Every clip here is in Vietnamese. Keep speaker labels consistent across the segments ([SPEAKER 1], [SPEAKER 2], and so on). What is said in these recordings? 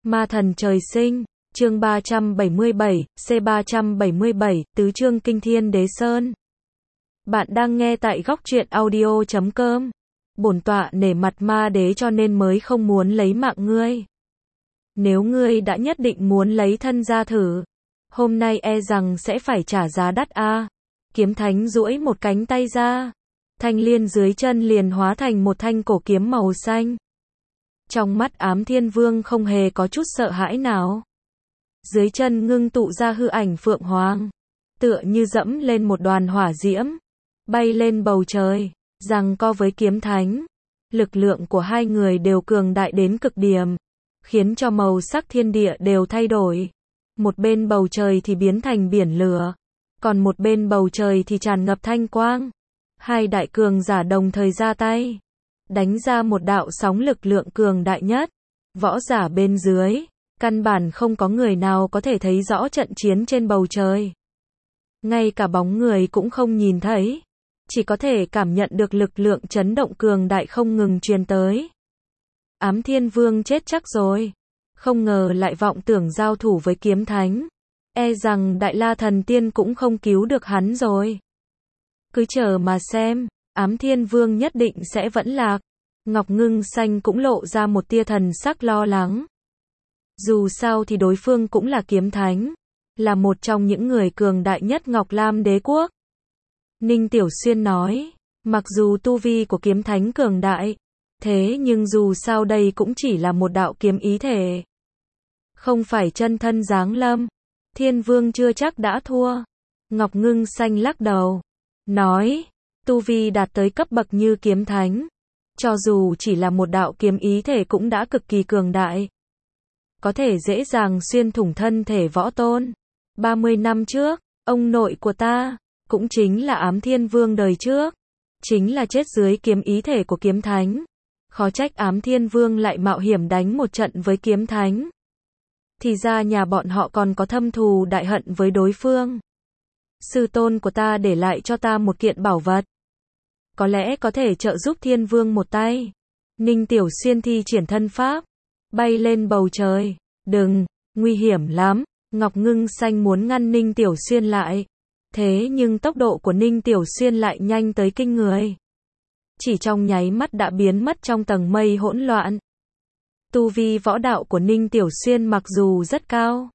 [SPEAKER 1] Ma thần trời sinh, chương 377, C377, tứ chương kinh thiên đế sơn. Bạn đang nghe tại góc truyện audio.com. Bổn tọa nể mặt ma đế cho nên mới không muốn lấy mạng ngươi. Nếu ngươi đã nhất định muốn lấy thân ra thử, hôm nay e rằng sẽ phải trả giá đắt a. Kiếm thánh duỗi một cánh tay ra, thanh liên dưới chân liền hóa thành một thanh cổ kiếm màu xanh. Trong mắt Ám Thiên Vương không hề có chút sợ hãi nào. Dưới chân ngưng tụ ra hư ảnh phượng hoàng, tựa như dẫm lên một đoàn hỏa diễm, bay lên bầu trời, giằng co với kiếm thánh. Lực lượng của hai người đều cường đại đến cực điểm, khiến cho màu sắc thiên địa đều thay đổi. Một bên bầu trời thì biến thành biển lửa, còn một bên bầu trời thì tràn ngập thanh quang. Hai đại cường giả đồng thời ra tay, đánh ra một đạo sóng lực lượng cường đại nhất. Võ giả bên dưới, căn bản không có người nào có thể thấy rõ trận chiến trên bầu trời. Ngay cả bóng người cũng không nhìn thấy, chỉ có thể cảm nhận được lực lượng chấn động cường đại không ngừng truyền tới. Ám Thiên Vương chết chắc rồi, không ngờ lại vọng tưởng giao thủ với kiếm thánh. E rằng Đại La Thần Tiên cũng không cứu được hắn rồi. Cứ chờ mà xem, Ám Thiên Vương nhất định sẽ vẫn lạc. Ngọc Ngưng Xanh cũng lộ ra một tia thần sắc lo lắng. Dù sao thì đối phương cũng là kiếm thánh, là một trong những người cường đại nhất Ngọc Lam Đế Quốc. Ninh Tiểu Xuyên nói, mặc dù tu vi của kiếm thánh cường đại, thế nhưng dù sao đây cũng chỉ là một đạo kiếm ý thể, không phải chân thân giáng lâm. Thiên Vương chưa chắc đã thua. Ngọc Ngưng Xanh lắc đầu, nói, tu vi đạt tới cấp bậc như kiếm thánh, cho dù chỉ là một đạo kiếm ý thể cũng đã cực kỳ cường đại, có thể dễ dàng xuyên thủng thân thể võ tôn. 30 năm trước, ông nội của ta, cũng chính là Ám Thiên Vương đời trước, chính là chết dưới kiếm ý thể của kiếm thánh. Khó trách Ám Thiên Vương lại mạo hiểm đánh một trận với kiếm thánh. Thì ra nhà bọn họ còn có thâm thù đại hận với đối phương. Sư tôn của ta để lại cho ta một kiện bảo vật, có lẽ có thể trợ giúp Thiên Vương một tay. Ninh Tiểu Xuyên thi triển thân pháp, bay lên bầu trời. Đừng, nguy hiểm lắm. Ngọc Ngưng Xanh muốn ngăn Ninh Tiểu Xuyên lại, thế nhưng tốc độ của Ninh Tiểu Xuyên lại nhanh tới kinh người. Chỉ trong nháy mắt đã biến mất trong tầng mây hỗn loạn. Tu vi võ đạo của Ninh Tiểu Xuyên mặc dù rất cao,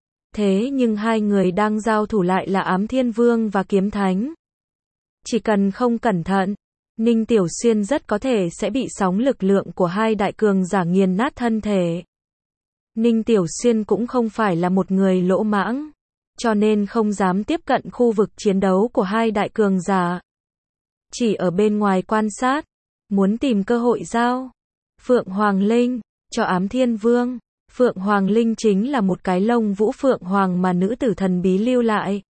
[SPEAKER 1] thế nhưng hai người đang giao thủ lại là Ám Thiên Vương và kiếm thánh. Chỉ cần không cẩn thận, Ninh Tiểu Xuyên rất có thể sẽ bị sóng lực lượng của hai đại cường giả nghiền nát thân thể. Ninh Tiểu Xuyên cũng không phải là một người lỗ mãng, cho nên không dám tiếp cận khu vực chiến đấu của hai đại cường giả. Chỉ ở bên ngoài quan sát, muốn tìm cơ hội giao Phượng Hoàng Linh cho Ám Thiên Vương. Phượng Hoàng Linh chính là một cái lông vũ phượng hoàng mà nữ tử thần bí lưu lại.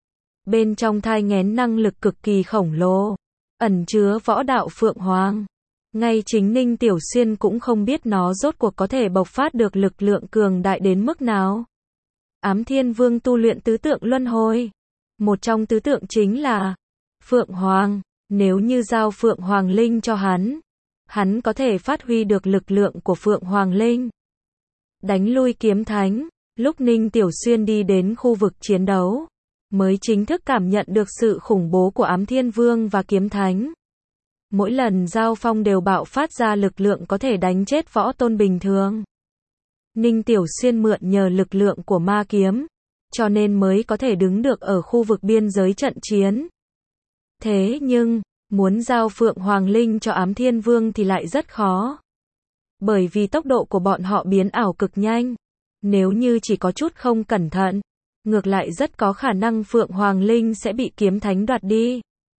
[SPEAKER 1] Bên trong thai nghén năng lực cực kỳ khổng lồ, ẩn chứa võ đạo phượng hoàng. Ngay chính Ninh Tiểu Xuyên cũng không biết nó rốt cuộc có thể bộc phát được lực lượng cường đại đến mức nào. Ám Thiên Vương tu luyện tứ tượng luân hồi, một trong tứ tượng chính là Phượng Hoàng. Nếu như giao Phượng Hoàng Linh cho hắn có thể phát huy được lực lượng của Phượng Hoàng Linh, đánh lui kiếm thánh. Lúc Ninh Tiểu Xuyên đi đến khu vực chiến đấu, mới chính thức cảm nhận được sự khủng bố của Ám Thiên Vương và kiếm thánh. Mỗi lần giao phong đều bạo phát ra lực lượng có thể đánh chết võ tôn bình thường. Ninh Tiểu Xuyên mượn nhờ lực lượng của ma kiếm, cho nên mới có thể đứng được ở khu vực biên giới trận chiến. Thế nhưng, muốn giao Phượng Hoàng Linh cho Ám Thiên Vương thì lại rất khó. Bởi vì tốc độ của bọn họ biến ảo cực nhanh. Nếu như chỉ có chút không cẩn thận, ngược lại rất có khả năng Phượng Hoàng Linh sẽ bị kiếm thánh đoạt đi.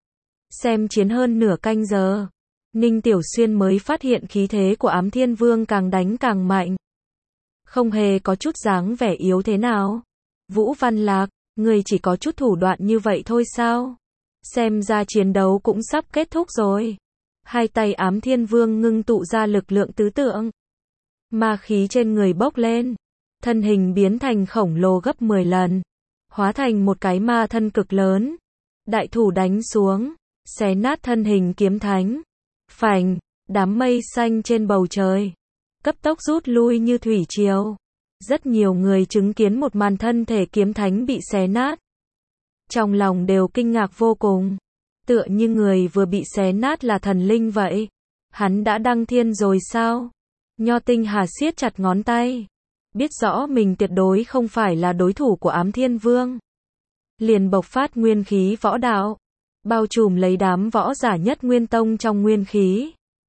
[SPEAKER 1] Xem chiến hơn nửa canh giờ, Ninh Tiểu Xuyên mới phát hiện khí thế của Ám Thiên Vương càng đánh càng mạnh, không hề có chút dáng vẻ yếu thế nào. Vũ Văn Lạc, người chỉ có chút thủ đoạn như vậy thôi sao? Xem ra chiến đấu cũng sắp kết thúc rồi. Hai tay Ám Thiên Vương ngưng tụ ra lực lượng tứ tượng, ma khí trên người bốc lên, thân hình biến thành khổng lồ gấp 10 lần, hóa thành một cái ma thân cực lớn. Đại thủ đánh xuống, xé nát thân hình kiếm thánh. Phành, đám mây xanh trên bầu trời cấp tốc rút lui như thủy triều. Rất nhiều người chứng kiến một màn thân thể kiếm thánh bị xé nát. Trong lòng đều kinh ngạc vô cùng. Tựa như người vừa bị xé nát là thần linh vậy. Hắn đã đăng thiên rồi sao? Nho Tinh Hà siết chặt ngón tay. Biết rõ mình tuyệt đối không phải là đối thủ của Ám Thiên Vương. Liền bộc phát nguyên khí võ đạo. Bao trùm lấy đám võ giả nhất nguyên tông trong nguyên khí.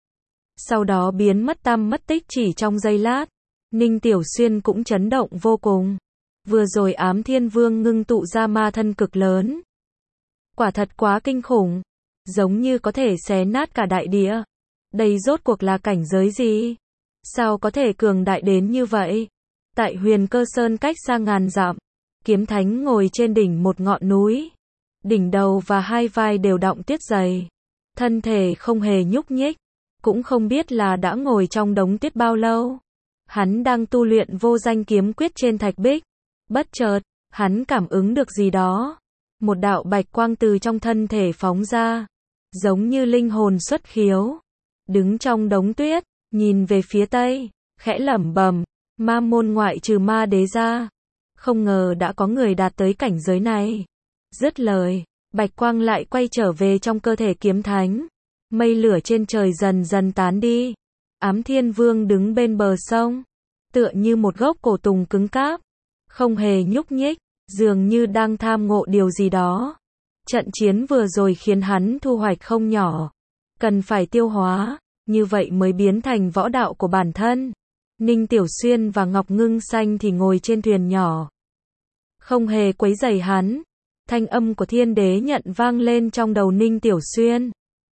[SPEAKER 1] Sau đó biến mất tăm mất tích chỉ trong giây lát. Ninh Tiểu Xuyên cũng chấn động vô cùng. Vừa rồi Ám Thiên Vương ngưng tụ ra ma thân cực lớn. Quả thật quá kinh khủng. Giống như có thể xé nát cả đại địa. Đây rốt cuộc là cảnh giới gì? Sao có thể cường đại đến như vậy? Tại Huyền Cơ Sơn cách xa ngàn dặm, kiếm thánh ngồi trên đỉnh một ngọn núi. Đỉnh đầu và hai vai đều đọng tuyết dày. Thân thể không hề nhúc nhích. Cũng không biết là đã ngồi trong đống tuyết bao lâu. Hắn đang tu luyện vô danh kiếm quyết trên thạch bích. Bất chợt, hắn cảm ứng được gì đó. Một đạo bạch quang từ trong thân thể phóng ra. Giống như linh hồn xuất khiếu. Đứng trong đống tuyết, nhìn về phía tây, khẽ lẩm bẩm, ma môn ngoại trừ ma đế ra. Không ngờ đã có người đạt tới cảnh giới này. Dứt lời, bạch quang lại quay trở về trong cơ thể kiếm thánh. Mây lửa trên trời dần dần tán đi. Ám Thiên Vương đứng bên bờ sông, tựa như một gốc cổ tùng cứng cáp, không hề nhúc nhích, dường như đang tham ngộ điều gì đó. Trận chiến vừa rồi khiến hắn thu hoạch không nhỏ, cần phải tiêu hóa, như vậy mới biến thành võ đạo của bản thân. Ninh Tiểu Xuyên và Ngọc Ngưng Xanh thì ngồi trên thuyền nhỏ, không hề quấy rầy hắn. Thanh âm của Thiên Đế Nhận vang lên trong đầu Ninh Tiểu Xuyên.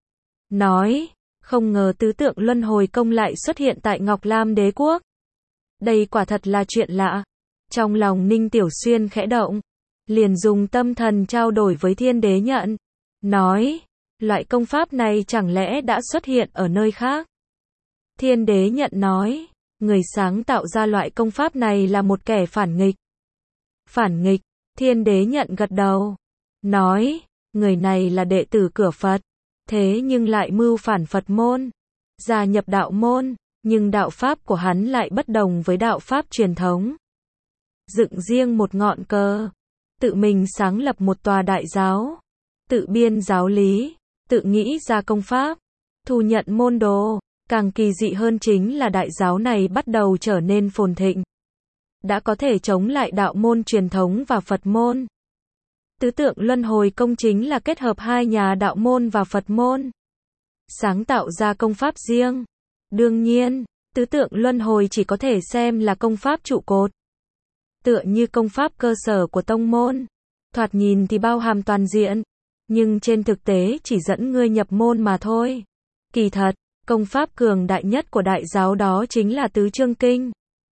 [SPEAKER 1] Nói, không ngờ tứ tượng luân hồi công lại xuất hiện tại Ngọc Lam Đế Quốc. Đây quả thật là chuyện lạ. Trong lòng Ninh Tiểu Xuyên khẽ động, liền dùng tâm thần trao đổi với Thiên Đế Nhận. Nói, loại công pháp này chẳng lẽ đã xuất hiện ở nơi khác? Thiên Đế Nhận nói, người sáng tạo ra loại công pháp này là một kẻ phản nghịch. Phản nghịch? Thiên Đế Nhận gật đầu. Nói, người này là đệ tử cửa Phật. Thế nhưng lại mưu phản Phật môn. Gia nhập đạo môn. Nhưng đạo pháp của hắn lại bất đồng với đạo pháp truyền thống. Dựng riêng một ngọn cờ. Tự mình sáng lập một tòa đại giáo. Tự biên giáo lý. Tự nghĩ ra công pháp. Thu nhận môn đồ. Càng kỳ dị hơn chính là đại giáo này bắt đầu trở nên phồn thịnh. Đã có thể chống lại đạo môn truyền thống và Phật môn. Tứ tượng luân hồi công chính là kết hợp hai nhà đạo môn và Phật môn. Sáng tạo ra công pháp riêng. Đương nhiên, tứ tượng luân hồi chỉ có thể xem là công pháp trụ cột. Tựa như công pháp cơ sở của tông môn. Thoạt nhìn thì bao hàm toàn diện. Nhưng trên thực tế chỉ dẫn ngươi nhập môn mà thôi. Kỳ thật, công pháp cường đại nhất của đại giáo đó chính là Tứ Chương Kinh.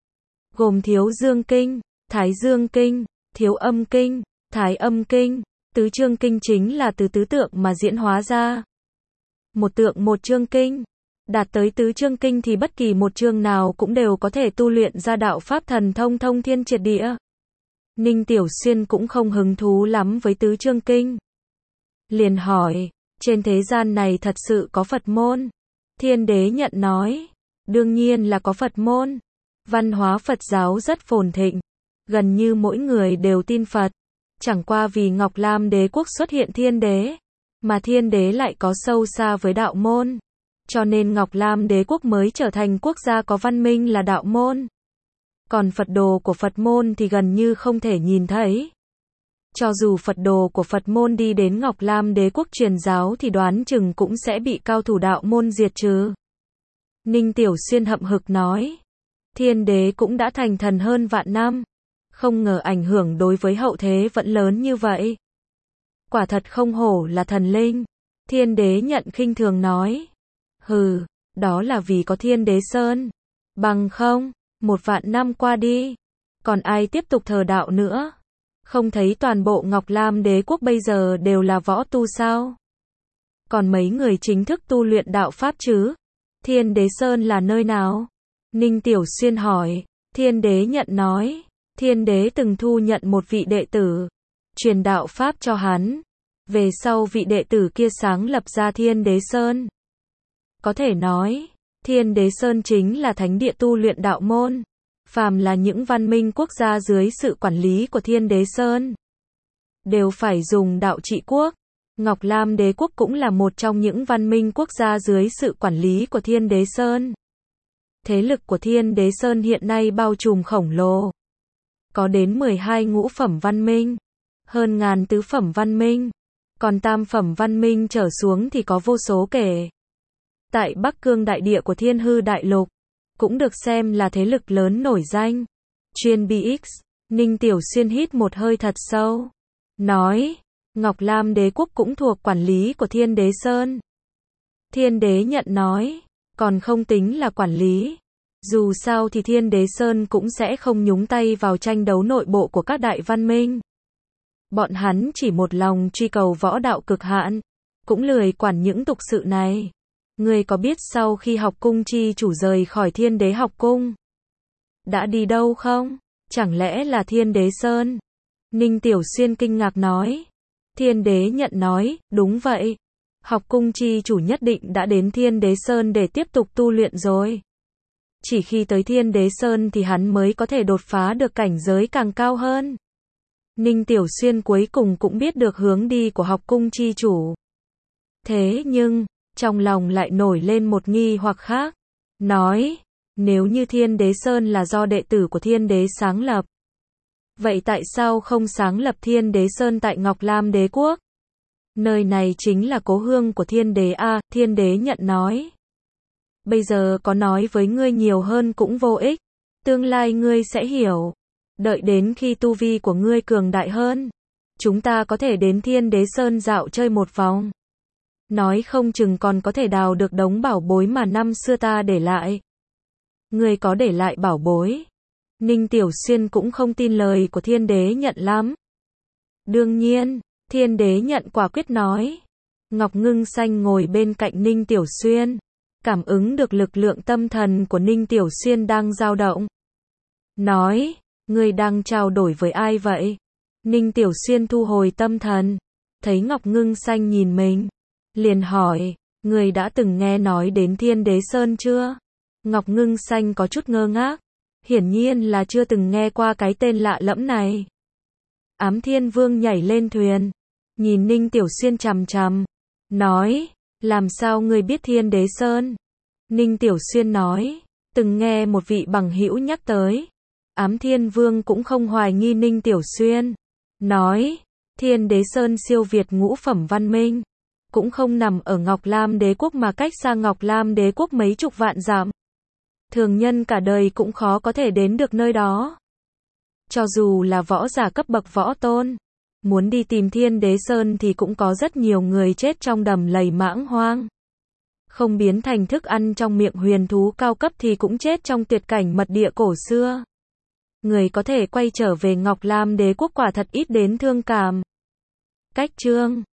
[SPEAKER 1] Gồm Thiếu Dương Kinh, Thái Dương Kinh, Thiếu Âm Kinh, Thái Âm Kinh. Tứ Chương Kinh chính là từ tứ tượng mà diễn hóa ra. Một tượng một chương kinh. Đạt tới Tứ Chương Kinh thì bất kỳ một chương nào cũng đều có thể tu luyện ra đạo pháp thần thông thông thiên triệt địa. Ninh Tiểu Xuyên cũng không hứng thú lắm với Tứ Chương Kinh. Liền hỏi, trên thế gian này thật sự có Phật môn? Thiên Đế Nhận nói, đương nhiên là có Phật môn. Văn hóa Phật giáo rất phồn thịnh. Gần như mỗi người đều tin Phật. Chẳng qua vì Ngọc Lam Đế Quốc xuất hiện Thiên Đế, mà Thiên Đế lại có sâu xa với đạo môn. Cho nên Ngọc Lam Đế Quốc mới trở thành quốc gia có văn minh là đạo môn. Còn Phật đồ của Phật môn thì gần như không thể nhìn thấy. Cho dù Phật đồ của Phật môn đi đến Ngọc Lam Đế Quốc truyền giáo thì đoán chừng cũng sẽ bị cao thủ đạo môn diệt trừ. Ninh Tiểu Xuyên hậm hực nói, Thiên Đế cũng đã thành thần hơn vạn năm. Không ngờ ảnh hưởng đối với hậu thế vẫn lớn như vậy. Quả thật không hổ là thần linh. Thiên Đế Nhận khinh thường nói. Hừ, đó là vì có Thiên Đế Sơn. Bằng không, 1.000 năm qua đi, còn ai tiếp tục thờ đạo nữa? Không thấy toàn bộ Ngọc Lam Đế Quốc bây giờ đều là võ tu sao? Còn mấy người chính thức tu luyện đạo pháp chứ? Thiên Đế Sơn là nơi nào? Ninh Tiểu Xuyên hỏi. Thiên Đế Nhận nói, Thiên Đế từng thu nhận một vị đệ tử, truyền đạo pháp cho hắn. Về sau vị đệ tử kia sáng lập ra Thiên Đế Sơn. Có thể nói, Thiên Đế Sơn chính là thánh địa tu luyện đạo môn. phàm là những văn minh quốc gia dưới sự quản lý của Thiên Đế Sơn, đều phải dùng đạo trị quốc. Ngọc Lam Đế quốc cũng là một trong những văn minh quốc gia dưới sự quản lý của Thiên Đế Sơn. Thế lực của Thiên Đế Sơn hiện nay bao trùm khổng lồ. Có đến 12 ngũ phẩm văn minh, hơn ngàn tứ phẩm văn minh, còn tam phẩm văn minh trở xuống thì có vô số kể. Tại Bắc Cương đại địa của Thiên Hư Đại Lục, cũng được xem là thế lực lớn nổi danh. Chuyên BX, Ninh Tiểu Xuyên hít một hơi thật sâu, nói, Ngọc Lam Đế quốc cũng thuộc quản lý của Thiên Đế Sơn. Thiên Đế nhận nói, còn không tính là quản lý. Dù sao thì Thiên Đế Sơn cũng sẽ không nhúng tay vào tranh đấu nội bộ của các đại văn minh. Bọn hắn chỉ một lòng truy cầu võ đạo cực hạn, cũng lười quản những tục sự này. Ngươi có biết sau khi học cung chi chủ rời khỏi Thiên Đế học cung, đã đi đâu không? Chẳng lẽ là Thiên Đế Sơn? Ninh Tiểu Xuyên kinh ngạc nói. Thiên Đế nhận nói, đúng vậy. Học cung chi chủ nhất định đã đến Thiên Đế Sơn để tiếp tục tu luyện rồi. Chỉ khi tới Thiên Đế Sơn thì hắn mới có thể đột phá được cảnh giới càng cao hơn. Ninh Tiểu Xuyên cuối cùng cũng biết được hướng đi của học cung chi chủ. Thế nhưng, trong lòng lại nổi lên một nghi hoặc khác. Nói, nếu như Thiên Đế Sơn là do đệ tử của Thiên Đế sáng lập, vậy tại sao không sáng lập Thiên Đế Sơn tại Ngọc Lam Đế quốc? Nơi này chính là cố hương của Thiên Đế a. Thiên Đế nhận nói. Bây giờ có nói với ngươi nhiều hơn cũng vô ích. Tương lai ngươi sẽ hiểu. Đợi đến khi tu vi của ngươi cường đại hơn, chúng ta có thể đến Thiên Đế Sơn dạo chơi một vòng. Nói không chừng còn có thể đào được đống bảo bối mà năm xưa ta để lại. Ngươi có để lại bảo bối? Ninh Tiểu Xuyên cũng không tin lời của Thiên Đế nhận lắm. Đương nhiên, Thiên Đế nhận quả quyết nói. Ngọc Ngưng Xanh ngồi bên cạnh Ninh Tiểu Xuyên, cảm ứng được lực lượng tâm thần của Ninh Tiểu Xuyên đang dao động. Nói, ngươi đang trao đổi với ai vậy? Ninh Tiểu Xuyên thu hồi tâm thần, thấy Ngọc Ngưng Xanh nhìn mình, liền hỏi, ngươi đã từng nghe nói đến Thiên Đế Sơn chưa? Ngọc Ngưng Xanh có chút ngơ ngác, hiển nhiên là chưa từng nghe qua cái tên lạ lẫm này. Ám Thiên Vương nhảy lên thuyền, nhìn Ninh Tiểu Xuyên chằm chằm, nói, làm sao ngươi biết Thiên Đế Sơn? Ninh Tiểu Xuyên nói, từng nghe một vị bằng hữu nhắc tới. Ám Thiên Vương cũng không hoài nghi Ninh Tiểu Xuyên, nói, Thiên Đế Sơn siêu việt ngũ phẩm văn minh, cũng không nằm ở Ngọc Lam Đế quốc mà cách xa Ngọc Lam Đế quốc mấy chục vạn dặm. Thường nhân cả đời cũng khó có thể đến được nơi đó. Cho dù là võ giả cấp bậc võ tôn, muốn đi tìm Thiên Đế Sơn thì cũng có rất nhiều người chết trong đầm lầy mãng hoang. Không biến thành thức ăn trong miệng huyền thú cao cấp thì cũng chết trong tuyệt cảnh mật địa cổ xưa. Người có thể quay trở về Ngọc Lam Đế quốc quả thật ít đến thương cảm. Cách chương